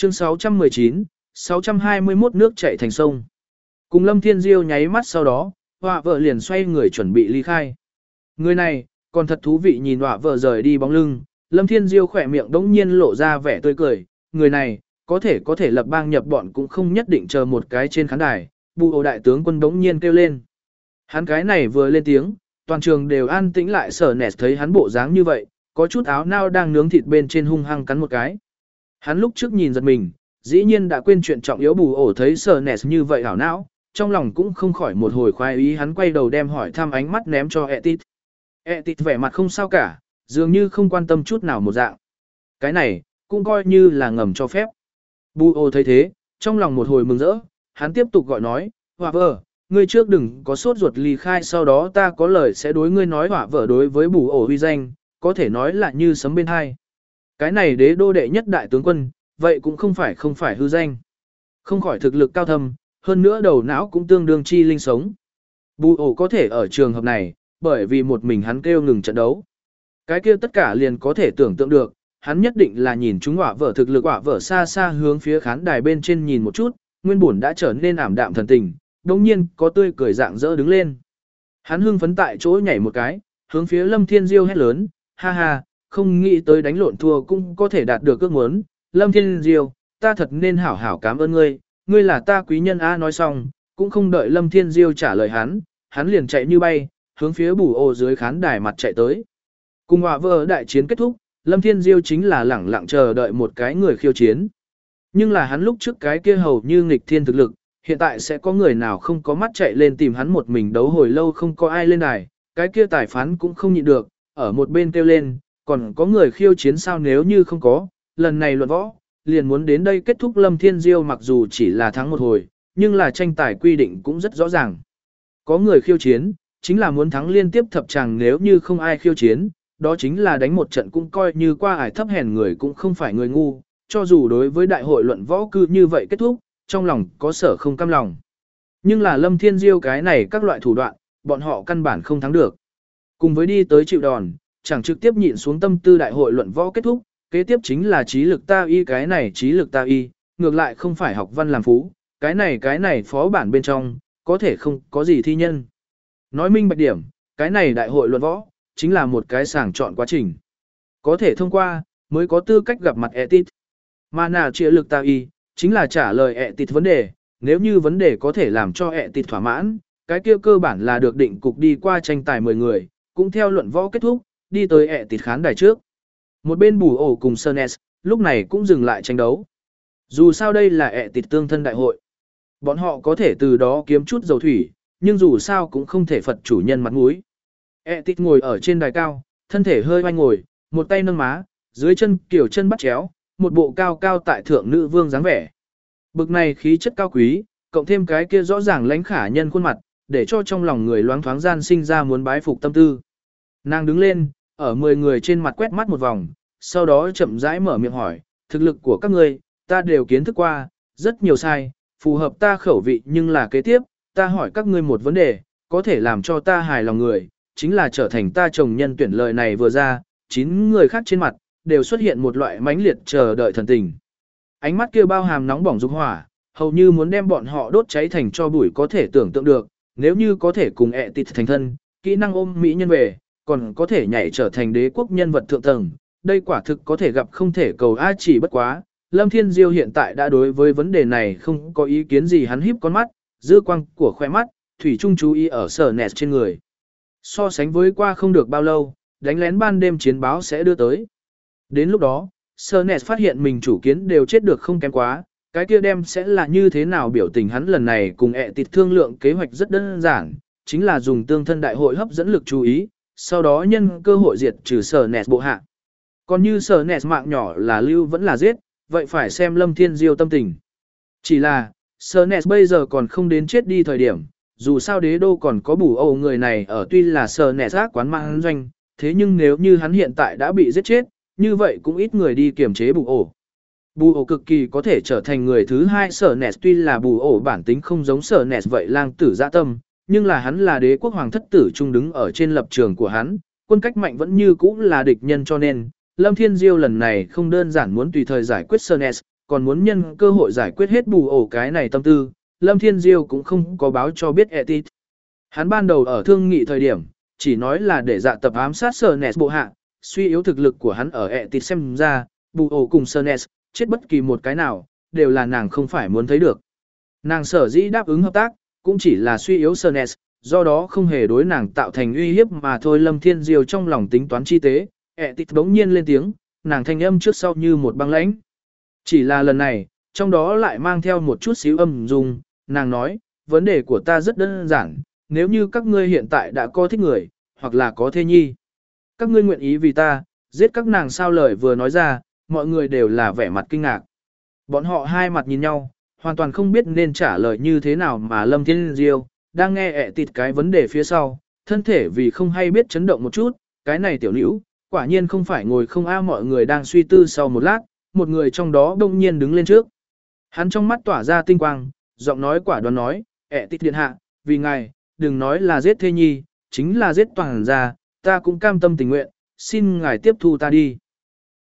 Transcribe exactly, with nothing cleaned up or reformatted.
Chương sáu trăm mười chín, sáu trăm hai mươi mốt nước chảy thành sông. Cùng Lâm Thiên Diêu nháy mắt sau đó, họa vợ liền xoay người chuẩn bị ly khai. Người này, còn thật thú vị nhìn họa vợ rời đi bóng lưng, Lâm Thiên Diêu khỏe miệng đống nhiên lộ ra vẻ tươi cười, người này, có thể có thể lập bang nhập bọn cũng không nhất định chờ một cái trên khán đài, bù ổ đại tướng quân đống nhiên kêu lên. Hắn cái này vừa lên tiếng, toàn trường đều an tĩnh lại sở nẹt thấy hắn bộ dáng như vậy, có chút áo nao đang nướng thịt bên trên hung hăng cắn một cái. Hắn lúc trước nhìn giật mình, dĩ nhiên đã quên chuyện trọng yếu bù ổ thấy sở nẹt như vậy ảo não, trong lòng cũng không khỏi một hồi khoái ý hắn quay đầu đem hỏi thăm ánh mắt ném cho Etit. Etit vẻ mặt không sao cả, dường như không quan tâm chút nào một dạng. Cái này, cũng coi như là ngầm cho phép. Bù ổ thấy thế, trong lòng một hồi mừng rỡ, hắn tiếp tục gọi nói, họa vợ, ngươi trước đừng có sốt ruột ly khai sau đó ta có lời sẽ đối ngươi nói họa vợ đối với bù ổ uy danh, có thể nói là như sấm bên hai. Cái này đế đô đệ nhất đại tướng quân, vậy cũng không phải không phải hư danh. Không khỏi thực lực cao thâm, hơn nữa đầu não cũng tương đương chi linh sống. Bù ổ có thể ở trường hợp này, bởi vì một mình hắn kêu ngừng trận đấu. Cái kia tất cả liền có thể tưởng tượng được, hắn nhất định là nhìn chúng họa vợ thực lực họa vợ xa xa hướng phía khán đài bên trên nhìn một chút, nguyên bổn đã trở nên ảm đạm thần tình, đồng nhiên có tươi cười dạng dỡ đứng lên. Hắn hưng phấn tại chỗ nhảy một cái, hướng phía Lâm Thiên Diêu hét lớn, ha ha, không nghĩ tới đánh lộn thua cũng có thể đạt được ước muốn. Lâm Thiên Diêu, ta thật nên hảo hảo cảm ơn ngươi, ngươi là ta quý nhân a nói xong, cũng không đợi Lâm Thiên Diêu trả lời hắn, hắn liền chạy như bay, hướng phía bù ô dưới khán đài mặt chạy tới. Cùng họa vợ đại chiến kết thúc, Lâm Thiên Diêu chính là lẳng lặng chờ đợi một cái người khiêu chiến. Nhưng là hắn lúc trước cái kia hầu như nghịch thiên thực lực, hiện tại sẽ có người nào không có mắt chạy lên tìm hắn một mình đấu hồi lâu không có ai lên đài, cái kia tài phán cũng không nhịn được, ở một bên kêu lên, còn có người khiêu chiến sao nếu như không có, lần này luận võ, liền muốn đến đây kết thúc. Lâm Thiên Diêu mặc dù chỉ là thắng một hồi, nhưng là tranh tài quy định cũng rất rõ ràng. Có người khiêu chiến, chính là muốn thắng liên tiếp thập tràng nếu như không ai khiêu chiến, đó chính là đánh một trận cũng coi như qua ải thấp hèn người cũng không phải người ngu, cho dù đối với đại hội luận võ cư như vậy kết thúc, trong lòng có sở không cam lòng. Nhưng là Lâm Thiên Diêu cái này các loại thủ đoạn, bọn họ căn bản không thắng được. Cùng với đi tới chịu đòn, chẳng trực tiếp nhịn xuống tâm tư đại hội luận võ kết thúc, kế tiếp chính là trí lực ta y cái này trí lực ta y, ngược lại không phải học văn làm phú, cái này cái này phó bản bên trong, có thể không có gì thi nhân. Nói minh bạch điểm, cái này đại hội luận võ, chính là một cái sàng chọn quá trình. Có thể thông qua, mới có tư cách gặp mặt Etit. Mà nào trí lực ta y, chính là trả lời Etit vấn đề, nếu như vấn đề có thể làm cho Etit thỏa mãn, cái kia cơ bản là được định cục đi qua tranh tài mười người, cũng theo luận võ kết thúc, đi tới Etit khán đài trước. Một bên bù ổ cùng Sernes, lúc này cũng dừng lại tranh đấu. Dù sao đây là Etit tương thân đại hội. Bọn họ có thể từ đó kiếm chút dầu thủy, nhưng dù sao cũng không thể phật chủ nhân mặt mũi. Etit ngồi ở trên đài cao, thân thể hơi oanh ngồi, một tay nâng má, dưới chân kiểu chân bắt chéo, một bộ cao cao tại thượng nữ vương dáng vẻ. Bực này khí chất cao quý, cộng thêm cái kia rõ ràng lãnh khả nhân khuôn mặt, để cho trong lòng người loáng thoáng gian sinh ra muốn bái phục tâm tư. Nàng đứng lên, ở mười người trên mặt quét mắt một vòng, sau đó chậm rãi mở miệng hỏi, thực lực của các ngươi, ta đều kiến thức qua, rất nhiều sai, phù hợp ta khẩu vị nhưng là kế tiếp, ta hỏi các ngươi một vấn đề, có thể làm cho ta hài lòng người, chính là trở thành ta chồng nhân tuyển. Lời này vừa ra, chín người khác trên mặt, đều xuất hiện một loại mãnh liệt chờ đợi thần tình. Ánh mắt kia bao hàm nóng bỏng dục hỏa, hầu như muốn đem bọn họ đốt cháy thành cho bụi có thể tưởng tượng được, nếu như có thể cùng Etit thành thân, kỹ năng ôm mỹ nhân về, còn có thể nhảy trở thành đế quốc nhân vật thượng tầng, đây quả thực có thể gặp không thể cầu ai chỉ bất quá. Lâm Thiên Diêu hiện tại đã đối với vấn đề này không có ý kiến gì, hắn híp con mắt, dư quang của khoe mắt, thủy chung chú ý ở sở nẹt trên người. So sánh với qua không được bao lâu, đánh lén ban đêm chiến báo sẽ đưa tới. Đến lúc đó, sở nẹt phát hiện mình chủ kiến đều chết được không kém quá, cái kia đem sẽ là như thế nào biểu tình. Hắn lần này cùng Etit thương lượng kế hoạch rất đơn giản, chính là dùng tương thân đại hội hấp dẫn lực chú ý, sau đó nhân cơ hội diệt trừ sở nẹt bộ hạ. Còn như sở nẹt mạng nhỏ là lưu vẫn là giết, vậy phải xem Lâm Thiên Diêu tâm tình. Chỉ là, sở nẹt bây giờ còn không đến chết đi thời điểm, dù sao đế đô còn có bù âu người này ở, tuy là sở nẹt ác quán mạng doanh, thế nhưng nếu như hắn hiện tại đã bị giết chết, như vậy cũng ít người đi kiềm chế bù ổ. Bù ổ cực kỳ có thể trở thành người thứ hai sở nẹt, tuy là bù ổ bản tính không giống sở nẹt vậy lang tử dạ tâm, nhưng là hắn là đế quốc hoàng thất tử trung đứng ở trên lập trường của hắn, quân cách mạnh vẫn như cũ là địch nhân, cho nên Lâm Thiên Diêu lần này không đơn giản muốn tùy thời giải quyết sở nẹt, còn muốn nhân cơ hội giải quyết hết bù ổ cái này tâm tư, Lâm Thiên Diêu cũng không có báo cho biết Etit. Hắn ban đầu ở thương nghị thời điểm, chỉ nói là để dạ tập ám sát Sernes bộ hạ, suy yếu thực lực của hắn ở Etit xem ra, bù ổ cùng Sernes, chết bất kỳ một cái nào, đều là nàng không phải muốn thấy được. Nàng sở dĩ đáp ứng hợp tác, cũng chỉ là suy yếu Sernes, do đó không hề đối nàng tạo thành uy hiếp mà thôi. Lâm Thiên Diêu trong lòng tính toán chi tế, Etit bỗng nhiên lên tiếng, nàng thanh âm trước sau như một băng lãnh. Chỉ là lần này, trong đó lại mang theo một chút xíu âm dung, nàng nói, vấn đề của ta rất đơn giản, nếu như các ngươi hiện tại đã có thích người, hoặc là có thê nhi, các ngươi nguyện ý vì ta, giết các nàng. Sao lời vừa nói ra, mọi người đều là vẻ mặt kinh ngạc. Bọn họ hai mặt nhìn nhau, hoàn toàn không biết nên trả lời như thế nào mà Lâm Thiên Diêu, đang nghe ẹ tịt cái vấn đề phía sau, thân thể vì không hay biết chấn động một chút, cái này tiểu nữ, quả nhiên không phải ngồi không a. Mọi người đang suy tư sau một lát, một người trong đó đông nhiên đứng lên trước. Hắn trong mắt tỏa ra tinh quang, giọng nói quả đoán nói, ẹ tịt điện hạ, vì ngài, đừng nói là giết thê nhi, chính là giết toàn gia, ta cũng cam tâm tình nguyện, xin ngài tiếp thu ta đi.